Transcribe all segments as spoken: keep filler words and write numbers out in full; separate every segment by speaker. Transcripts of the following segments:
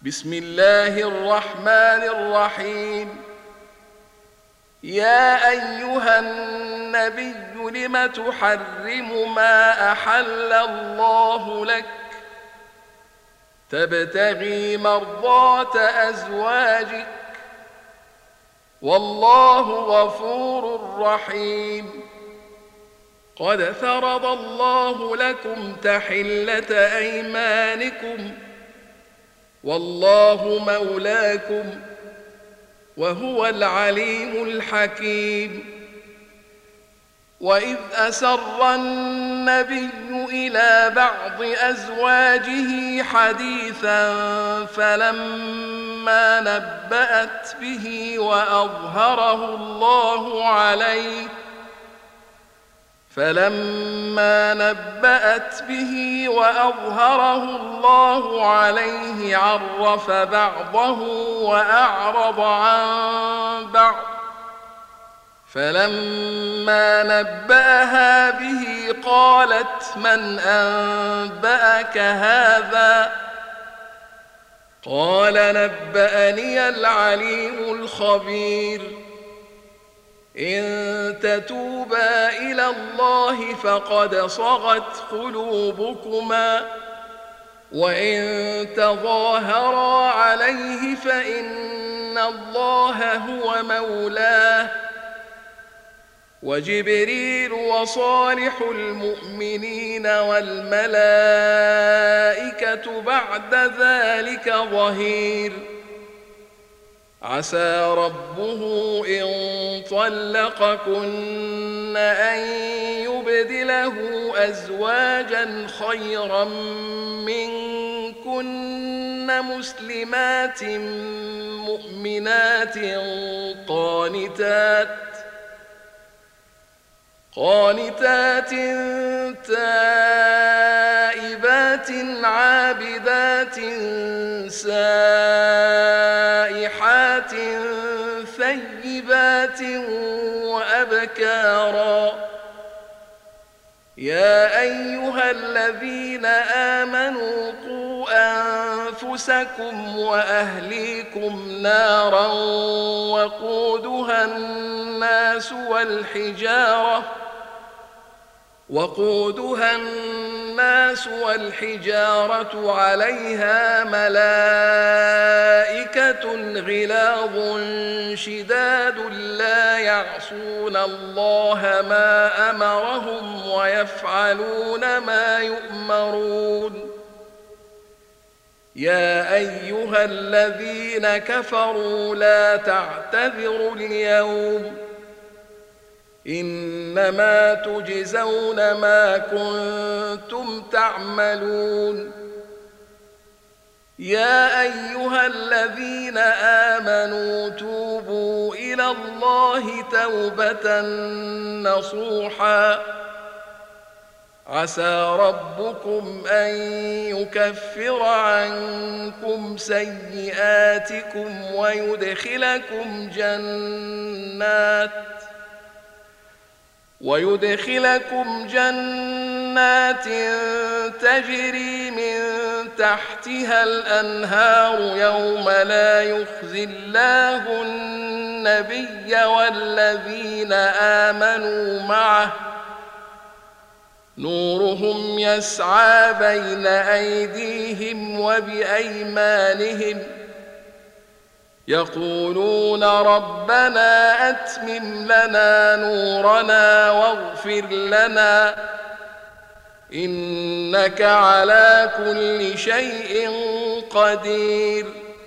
Speaker 1: بسم الله الرحمن الرحيم. يا أيها النبي لم تحرم ما أحل الله لك تبتغي مرضات أزواجك والله غفور رحيم. قد فرض الله لكم تحلة أيمانكم والله مولاكم وهو العليم الحكيم. وإذ أسر النبي إلى بعض أزواجه حديثا فلما نبأت به وأظهره الله عليه فلما نبأت به وأظهره الله عليه عرف بعضه وأعرض عن بعض فلما نبأها به قالت من أنبأك هذا قال نبأني العليم الخبير. إن تتوبا إلى الله فقد صغت قلوبكما وإن تظاهرا عليه فإن الله هو مولاه وجبريل وصالح المؤمنين والملائكة بعد ذلك ظهير. عسى ربه إن طلقكن أن يبدله أزواجا خيرا منكن مسلمات مؤمنات قانتات قانتات تائبات عابدات سائحات ثيبات وأبكارا. يا أيها الذين آمنوا قوا أنفسكم وأهليكم نارا وقودها الناس والحجارة وقودها الناس والحجارة عليها ملائكة غلاظ شداد لا يعصون الله ما أمرهم ويفعلون ما يؤمرون. يا أيها الذين كفروا لا تعتذروا اليوم إنما تجزون ما كنتم تعملون. يا أيها الذين آمنوا توبوا إلى الله توبة نصوحا عسى ربكم أن يكفر عنكم سيئاتكم ويدخلكم جنات ويدخلكم جنات تجري من تحتها الأنهار يوم لا يخزي الله النبي والذين آمنوا معه نورهم يسعى بين أيديهم وبأيمانهم يقولون ربنا أتمم لنا نورنا واغفر لنا إنك على كل شيء قدير.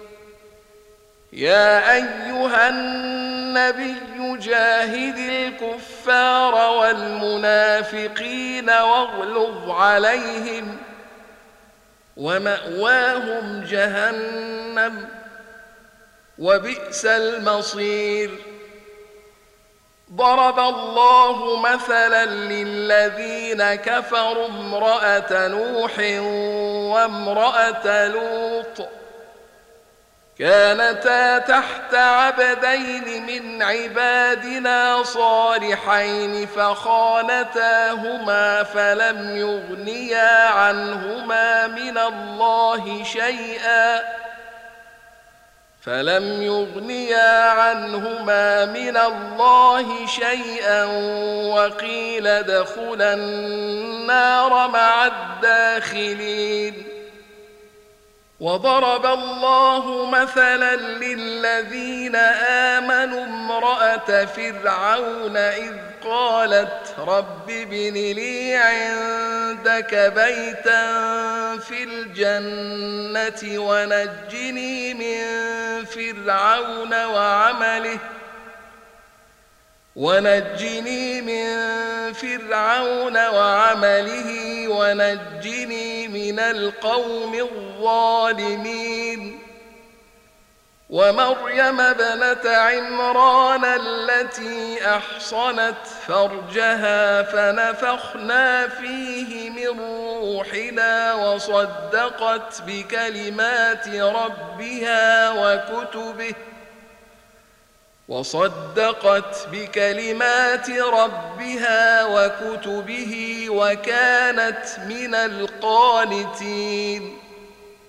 Speaker 1: يا أيها النبي جاهد الكفار والمنافقين واغلظ عليهم ومأواهم جهنم وبئس المصير. ضرب الله مثلا للذين كفروا امرأة نوح وامرأة لوط كانتا تحت عبدين من عبادنا صالحين فخانتاهما فلم يغنيا عنهما من الله شيئا فلم يغنيا عنهما من الله شيئا وقيل ادخلا النار مع الداخلين. وضرب الله مثلا للذين آمنوا امرأة فرعون إذ قالت رب ابن لي عندك بيتا في الجنة ونجني من فرعون وعمله ونجني من فرعون وعمله ونجني من القوم الظالمين. ومريم ابنة عمران التي أحصنت فرجها فنفخنا فيه من روحنا وصدقت بكلمات ربها وكتبه وصدقت بكلمات ربها وكتبه وكانت من القانتين.